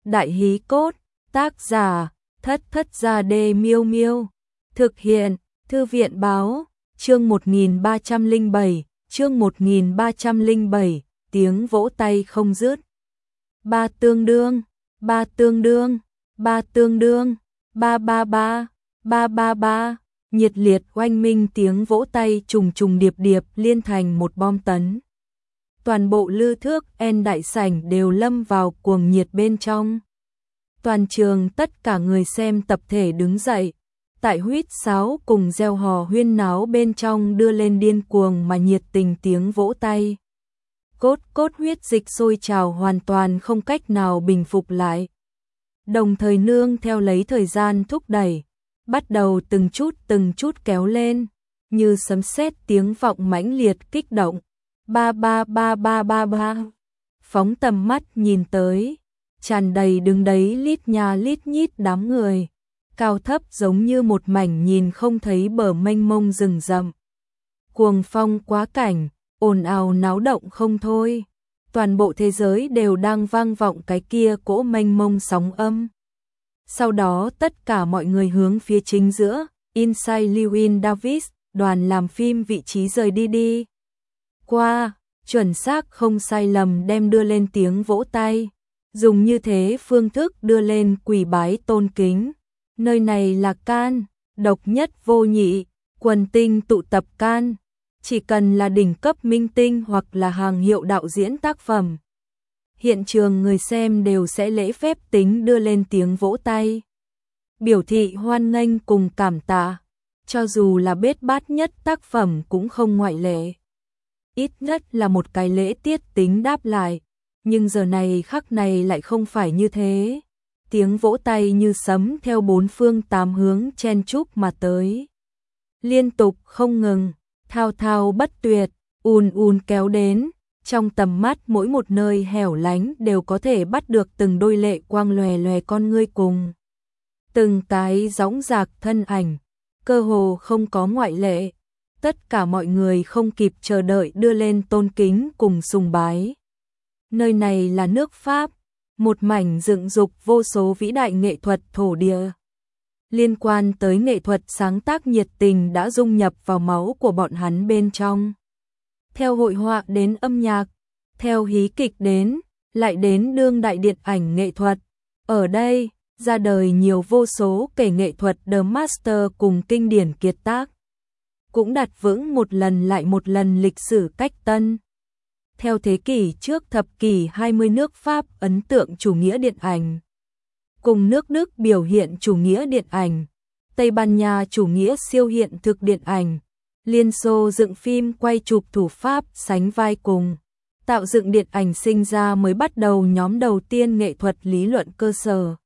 Đại hí cốt, tác giả, Thất Thất Gia Đê Miêu Miêu. Thực hiện, Thư viện báo, chương 1307, chương 1307, tiếng vỗ tay không dứt. Ba tương đương, ba tương đương, ba tương đương, ba ba ba, ba ba ba, nhiệt liệt oanh minh tiếng vỗ tay trùng trùng điệp điệp liên thành một bom tấn. Toàn bộ Lư Thước En đại sảnh đều lâm vào cuồng nhiệt bên trong. Toàn trường tất cả người xem tập thể đứng dậy, tại huýt sáo cùng reo hò huyên náo bên trong đưa lên điên cuồng mà nhiệt tình tiếng vỗ tay. Cốt huyết dịch sôi trào hoàn toàn không cách nào bình phục lại. Đồng thời nương theo lấy thời gian thúc đẩy, bắt đầu từng chút kéo lên, như sấm sét tiếng vọng mãnh liệt kích động. Ba ba ba ba ba ba. Phóng tầm mắt nhìn tới, tràn đầy đứng đấy lít nha lít nhít đám người, cao thấp giống như một mảnh nhìn không thấy bờ mênh mông rừng rậm. Cuồng phong quá cảnh, ồn ào náo động không thôi. Toàn bộ thế giới đều đang vang vọng cái kia cỗ mênh mông sóng âm. Sau đó tất cả mọi người hướng phía chính giữa, Inside Llewyn Davis, đoàn làm phim vị trí rời đi. Qua, chuẩn xác không sai lầm đem đưa lên tiếng vỗ tay, dùng như thế phương thức đưa lên quỳ bái tôn kính. Nơi này là Cannes, độc nhất vô nhị, quần tinh tụ tập Cannes, chỉ cần là đỉnh cấp minh tinh hoặc là hàng hiệu đạo diễn tác phẩm. Hiện trường người xem đều sẽ lễ phép tính đưa lên tiếng vỗ tay, biểu thị hoan nghênh cùng cảm tạ, cho dù là bết bát nhất tác phẩm cũng không ngoại lệ. Ít nhất là một cái lễ tiết tính đáp lại, nhưng giờ này khắc này lại không phải như thế. Tiếng vỗ tay như sấm theo bốn phương tám hướng chen chúc mà tới. Liên tục không ngừng, thao thao bất tuyệt, ùn kéo đến, trong tầm mắt mỗi một nơi hẻo lánh đều có thể bắt được từng đôi lệ quang lòe lòe con ngươi cùng. Từng cái dõng dạc thân ảnh, cơ hồ không có ngoại lệ. Tất cả mọi người không kịp chờ đợi đưa lên tôn kính cùng sùng bái. Nơi này là nước Pháp, một mảnh dựng dục vô số vĩ đại nghệ thuật thổ địa. Liên quan tới nghệ thuật sáng tác nhiệt tình đã dung nhập vào máu của bọn hắn bên trong. Theo hội họa đến âm nhạc, theo hí kịch đến, lại đến đương đại điện ảnh nghệ thuật. Ở đây, ra đời nhiều vô số kể nghệ thuật The Master cùng kinh điển kiệt tác. Cũng đặt vững một lần lại một lần lịch sử cách tân. Theo thế kỷ trước thập kỷ 20 nước Pháp ấn tượng chủ nghĩa điện ảnh, cùng nước Đức biểu hiện chủ nghĩa điện ảnh, Tây Ban Nha chủ nghĩa siêu hiện thực điện ảnh, Liên Xô dựng phim quay chụp thủ Pháp sánh vai cùng, tạo dựng điện ảnh sinh ra mới bắt đầu nhóm đầu tiên nghệ thuật lý luận cơ sở.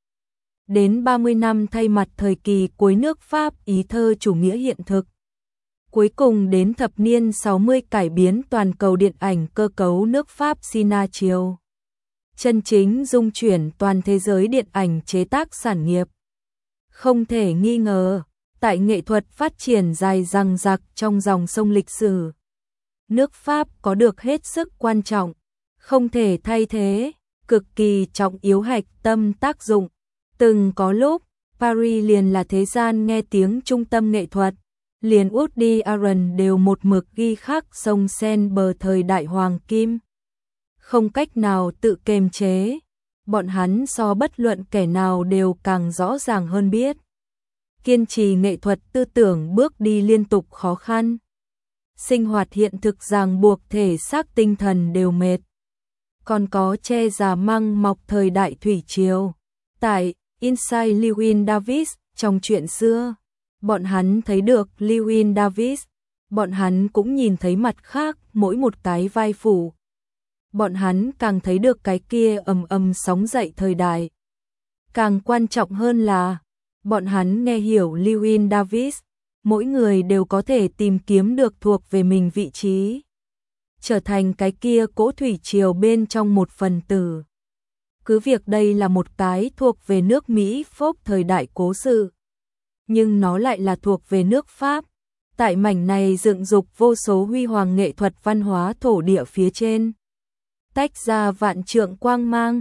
Đến 30 năm thay mặt thời kỳ cuối nước Pháp ý thơ chủ nghĩa hiện thực. Cuối cùng đến thập niên 60 cải biến toàn cầu điện ảnh cơ cấu nước Pháp Sina chiều. Chân chính dung chuyển toàn thế giới điện ảnh chế tác sản nghiệp. Không thể nghi ngờ, tại nghệ thuật phát triển dài dằng dặc trong dòng sông lịch sử. Nước Pháp có được hết sức quan trọng, không thể thay thế, cực kỳ trọng yếu hạch tâm tác dụng. Từng có lúc, Paris liền là thế gian nghe tiếng trung tâm nghệ thuật. Liền Woody Allen đều một mực ghi khắc sông Sen bờ thời đại hoàng kim. Không cách nào tự kiềm chế, bọn hắn so bất luận kẻ nào đều càng rõ ràng hơn biết. Kiên trì nghệ thuật tư tưởng bước đi liên tục khó khăn. Sinh hoạt hiện thực ràng buộc thể xác tinh thần đều mệt. Còn có che già măng mọc thời đại thủy triều. Tại Inside Llewyn Davis trong chuyện xưa, bọn hắn thấy được Llewyn Davis, bọn hắn cũng nhìn thấy mặt khác mỗi một cái vai phụ. Bọn hắn càng thấy được cái kia ầm sóng dậy thời đại. Càng quan trọng hơn là, bọn hắn nghe hiểu Llewyn Davis, mỗi người đều có thể tìm kiếm được thuộc về mình vị trí. Trở thành cái kia cỗ thủy triều bên trong một phần tử. Cứ việc đây là một cái thuộc về nước Mỹ phốc thời đại cố sự. Nhưng nó lại là thuộc về nước Pháp. Tại mảnh này dựng dục vô số huy hoàng nghệ thuật văn hóa thổ địa phía trên. Tách ra vạn trượng quang mang,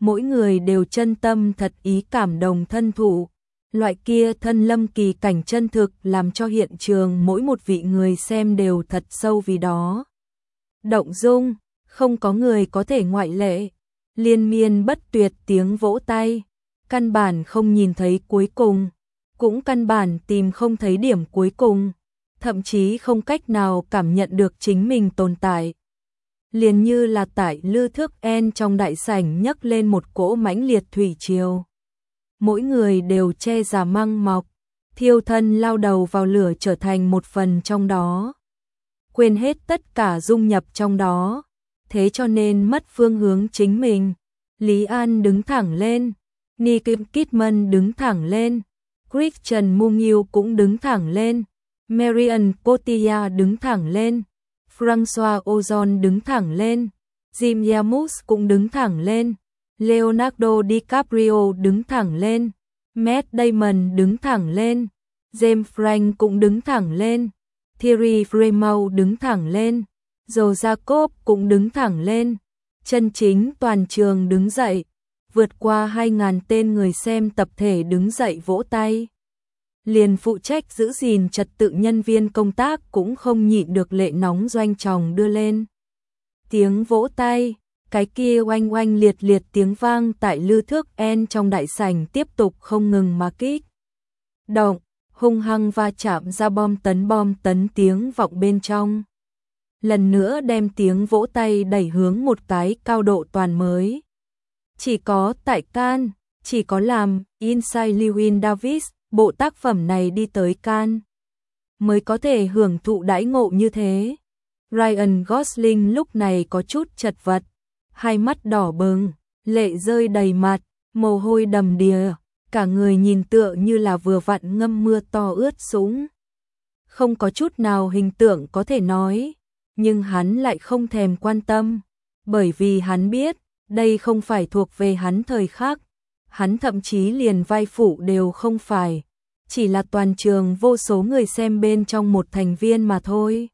mỗi người đều chân tâm thật ý cảm động thân thụ. Loại kia thân lâm kỳ cảnh chân thực làm cho hiện trường mỗi một vị người xem đều thật sâu vì đó. Động dung, không có người có thể ngoại lệ. Liên miên bất tuyệt tiếng vỗ tay, căn bản không nhìn thấy cuối cùng, cũng căn bản tìm không thấy điểm cuối cùng, thậm chí không cách nào cảm nhận được chính mình tồn tại. Liền như là tại Lư Thước En trong đại sảnh nhấc lên một cỗ mãnh liệt thủy triều. Mỗi người đều che giả măng mọc, thiêu thân lao đầu vào lửa trở thành một phần trong đó. Quên hết tất cả dung nhập trong đó, thế cho nên mất phương hướng chính mình. Lý An đứng thẳng lên, Nicole Kidman đứng thẳng lên, Christian Mungil cũng đứng thẳng lên, Marion Cotillard đứng thẳng lên, François Ozon đứng thẳng lên, Jim Jarmusch cũng đứng thẳng lên, Leonardo DiCaprio đứng thẳng lên, Matt Damon đứng thẳng lên, James Franco cũng đứng thẳng lên, Thierry Frémaux đứng thẳng lên, Joe Jacob cũng đứng thẳng lên. Chân chính toàn trường đứng dậy, vượt qua 2.000 tên người xem tập thể đứng dậy vỗ tay. Liền phụ trách giữ gìn trật tự nhân viên công tác cũng không nhịn được lệ nóng doanh tròng đưa lên. Tiếng vỗ tay, cái kia oanh oanh liệt liệt tiếng vang tại Lư Thước En trong đại sảnh tiếp tục không ngừng mà kích động, hung hăng va chạm ra bom tấn tiếng vọng bên trong. Lần nữa đem tiếng vỗ tay đẩy hướng một cái cao độ toàn mới. Chỉ có tại Cannes, chỉ có làm Inside Llewyn Davis, bộ tác phẩm này đi tới Cannes mới có thể hưởng thụ đãi ngộ như thế. Ryan Gosling lúc này có chút chật vật, hai mắt đỏ bừng, lệ rơi đầy mặt, mồ hôi đầm đìa, cả người nhìn tựa như là vừa vặn ngâm mưa to ướt sũng. Không có chút nào hình tượng có thể nói. Nhưng hắn lại không thèm quan tâm, bởi vì hắn biết, đây không phải thuộc về hắn thời khắc, hắn thậm chí liền vai phụ đều không phải, chỉ là toàn trường vô số người xem bên trong một thành viên mà thôi.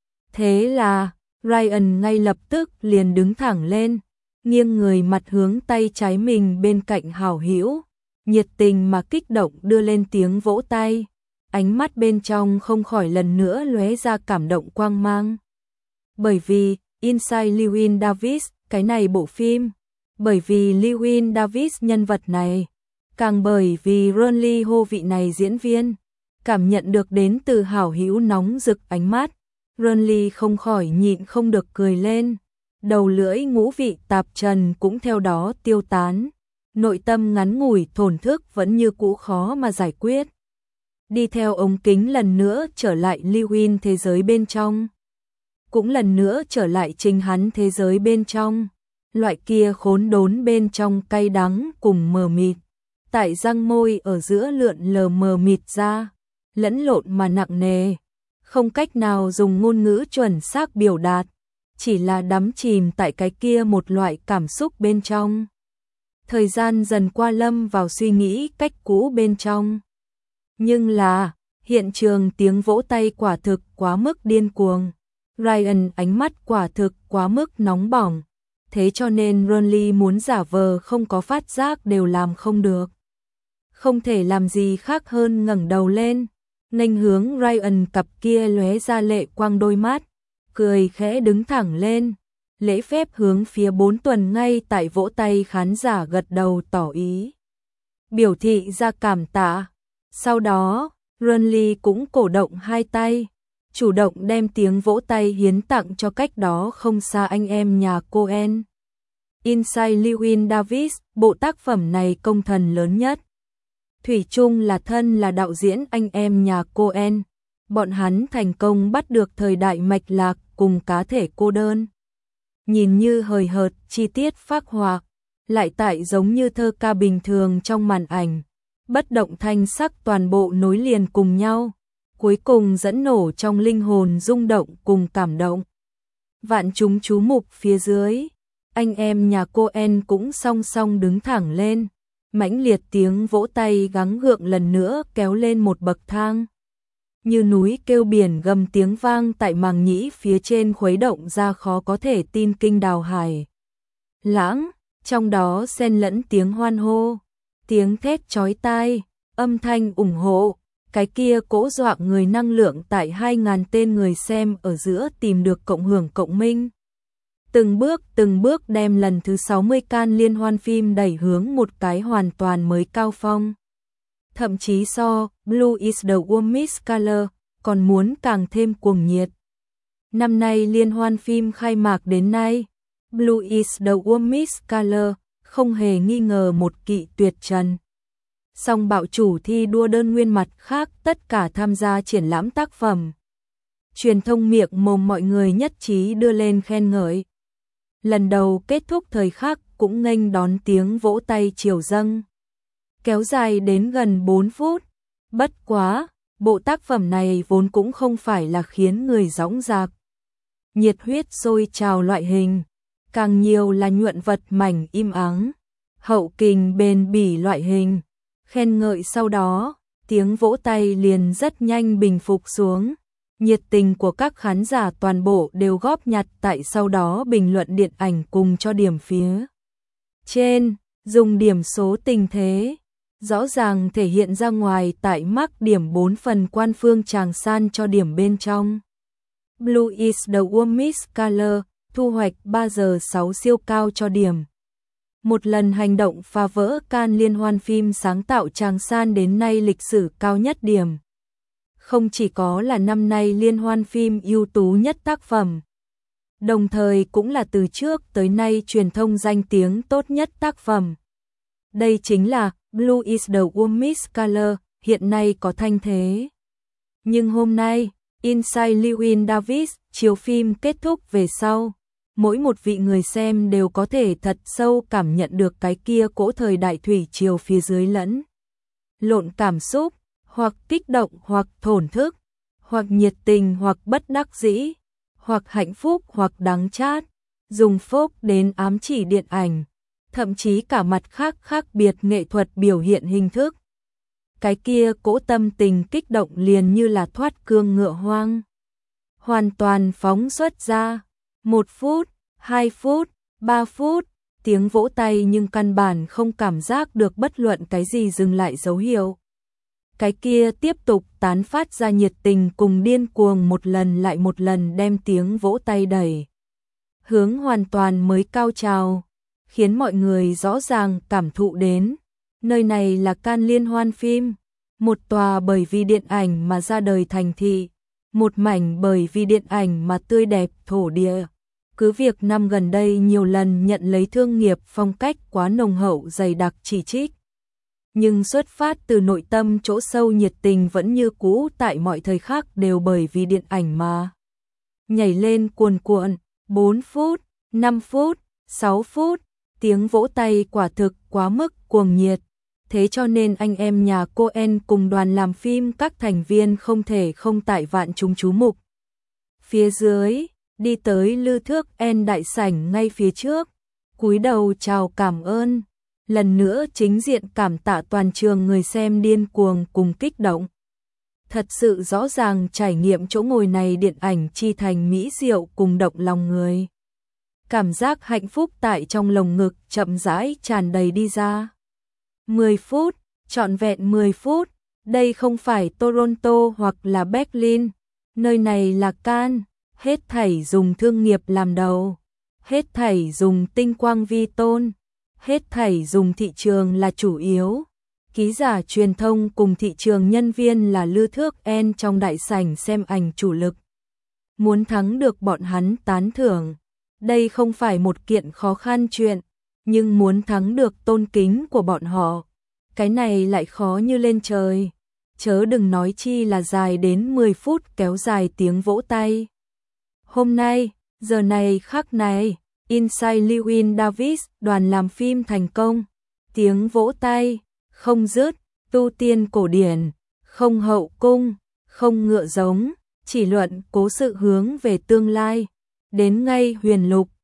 Thế là, Ryan ngay lập tức liền đứng thẳng lên, nghiêng người mặt hướng tay trái mình bên cạnh hảo hữu, nhiệt tình mà kích động đưa lên tiếng vỗ tay, ánh mắt bên trong không khỏi lần nữa lóe ra cảm động quang mang. Bởi vì Inside Llewyn Davis, cái này bộ phim, bởi vì Llewyn Davis nhân vật này, càng bởi vì Ron Lee Ho vị này diễn viên, cảm nhận được đến từ hảo hữu nóng rực ánh mắt, Ron Lee không khỏi nhịn không được cười lên, đầu lưỡi ngũ vị tạp trần cũng theo đó tiêu tán, nội tâm ngắn ngủi thổn thức vẫn như cũ khó mà giải quyết. Đi theo ống kính lần nữa trở lại Llewyn thế giới bên trong. Cũng lần nữa trở lại chính hắn thế giới bên trong, loại kia khốn đốn bên trong cay đắng cùng mờ mịt, tại răng môi ở giữa lượn lờ mờ mịt ra, lẫn lộn mà nặng nề, không cách nào dùng ngôn ngữ chuẩn xác biểu đạt, chỉ là đắm chìm tại cái kia một loại cảm xúc bên trong. Thời gian dần qua lâm vào suy nghĩ cách cũ bên trong. Nhưng là, hiện trường tiếng vỗ tay quả thực quá mức điên cuồng. Ryan ánh mắt quả thực quá mức nóng bỏng, thế cho nên Ron Lee muốn giả vờ không có phát giác đều làm không được. Không thể làm gì khác hơn ngẩng đầu lên, nghênh hướng Ryan cặp kia lóe ra lệ quang đôi mắt, cười khẽ đứng thẳng lên, lễ phép hướng phía 4 tuần ngay tại vỗ tay khán giả gật đầu tỏ ý. Biểu thị ra cảm tạ. Sau đó, Ron Lee cũng cổ động hai tay, chủ động đem tiếng vỗ tay hiến tặng cho cách đó không xa anh em nhà Coen. Inside Llewyn Davis, bộ tác phẩm này công thần lớn nhất. Thủy chung là thân là đạo diễn anh em nhà Coen. Bọn hắn thành công bắt được thời đại mạch lạc cùng cá thể cô đơn. Nhìn như hời hợt, chi tiết phác họa, lại tại giống như thơ ca bình thường trong màn ảnh. Bất động thanh sắc toàn bộ nối liền cùng nhau, cuối cùng dẫn nổ trong linh hồn rung động cùng cảm động. Vạn chúng chú mục phía dưới, anh em nhà Coen cũng song song đứng thẳng lên, mãnh liệt tiếng vỗ tay gắng gượng lần nữa kéo lên một bậc thang. Như núi kêu biển gầm tiếng vang tại màng nhĩ phía trên khuấy động ra khó có thể tin kinh đào hải. Lãng, Trong đó xen lẫn tiếng hoan hô, tiếng thét chói tai, âm thanh ủng hộ, cái kia cỗ dọa người năng lượng tại 2.000 tên người xem ở giữa tìm được cộng hưởng cộng minh. Từng bước đem lần thứ 60 Cannes liên hoan phim đẩy hướng một cái hoàn toàn mới cao phong. Thậm chí so Blue is the Warmest Color còn muốn càng thêm cuồng nhiệt. Năm nay liên hoan phim khai mạc đến nay, Blue is the Warmest Color không hề nghi ngờ một kỵ tuyệt trần. Song bạo chủ thi đua đơn nguyên mặt khác tất cả tham gia triển lãm tác phẩm. Truyền thông miệng mồm mọi người nhất trí đưa lên khen ngợi. Lần đầu kết thúc thời khắc cũng nghênh đón tiếng vỗ tay triều dâng. Kéo dài đến gần 4 phút. Bất quá, bộ tác phẩm này vốn cũng không phải là khiến người dõng dạc, nhiệt huyết sôi trào loại hình, càng nhiều là nhuận vật mảnh im ắng, hậu kình bền bỉ loại hình. Khen ngợi sau đó, tiếng vỗ tay liền rất nhanh bình phục xuống. Nhiệt tình của các khán giả toàn bộ đều góp nhặt tại sau đó bình luận điện ảnh cùng cho điểm phía trên, dùng điểm số tình thế, rõ ràng thể hiện ra ngoài tại mắc điểm 4 phần quan phương tràng san cho điểm bên trong. Blue is the Warmest Color, thu hoạch 3 giờ 6 siêu cao cho điểm. Một lần hành động phá vỡ Cannes liên hoan phim sáng tạo tràng san đến nay lịch sử cao nhất điểm. Không chỉ có là năm nay liên hoan phim ưu tú nhất tác phẩm, đồng thời cũng là từ trước tới nay truyền thông danh tiếng tốt nhất tác phẩm. Đây chính là Blue is the Warmest Color, hiện nay có thanh thế. Nhưng hôm nay, Inside Llewyn Davis chiếu phim kết thúc về sau, mỗi một vị người xem đều có thể thật sâu cảm nhận được cái kia cỗ thời đại thủy triều phía dưới lẫn lộn cảm xúc, hoặc kích động hoặc thổn thức, hoặc nhiệt tình hoặc bất đắc dĩ, hoặc hạnh phúc hoặc đắng chát, dùng phốc đến ám chỉ điện ảnh, thậm chí cả mặt khác biệt nghệ thuật biểu hiện hình thức. Cái kia cỗ tâm tình kích động liền như là thoát cương ngựa hoang, hoàn toàn phóng xuất ra. 1 phút, 2 phút, 3 phút, tiếng vỗ tay nhưng căn bản không cảm giác được bất luận cái gì dừng lại dấu hiệu. Cái kia tiếp tục tán phát ra nhiệt tình cùng điên cuồng một lần lại một lần đem tiếng vỗ tay đẩy hướng hoàn toàn mới cao trào, khiến mọi người rõ ràng cảm thụ đến. Nơi này là Cannes liên hoan phim, một tòa bởi vì điện ảnh mà ra đời thành thị, một mảnh bởi vì điện ảnh mà tươi đẹp thổ địa. Cứ việc năm gần đây nhiều lần nhận lấy thương nghiệp phong cách quá nồng hậu dày đặc chỉ trích, nhưng xuất phát từ nội tâm chỗ sâu nhiệt tình vẫn như cũ tại mọi thời khắc đều bởi vì điện ảnh mà nhảy lên cuồn cuộn. 4 phút, 5 phút, 6 phút, tiếng vỗ tay quả thực quá mức cuồng nhiệt. Thế cho nên anh em nhà Coen cùng đoàn làm phim các thành viên không thể không tại vạn chúng chú mục phía dưới, đi tới lư thước en đại sảnh ngay phía trước, cúi đầu chào cảm ơn, lần nữa chính diện cảm tạ toàn trường người xem điên cuồng cùng kích động. Thật sự rõ ràng trải nghiệm chỗ ngồi này điện ảnh chi thành mỹ diệu cùng động lòng người. Cảm giác hạnh phúc tại trong lồng ngực chậm rãi tràn đầy đi ra. 10 phút, trọn vẹn 10 phút, đây không phải Toronto hoặc là Berlin, nơi này là Cannes, hết thảy dùng thương nghiệp làm đầu, hết thảy dùng tinh quang vi tôn, hết thảy dùng thị trường là chủ yếu. Ký giả truyền thông cùng thị trường nhân viên là lư thước en trong đại sảnh xem ảnh chủ lực. Muốn thắng được bọn hắn tán thưởng, đây không phải một kiện khó khăn chuyện, nhưng muốn thắng được tôn kính của bọn họ, cái này lại khó như lên trời. Chớ đừng nói chi là dài đến 10 phút kéo dài tiếng vỗ tay. Hôm nay, giờ này khắc này, Inside Llewyn Davis đoàn làm phim thành công, tiếng vỗ tay không dứt, tu tiên cổ điển, không hậu cung, không ngựa giống, chỉ luận cố sự hướng về tương lai, đến ngay huyền lục,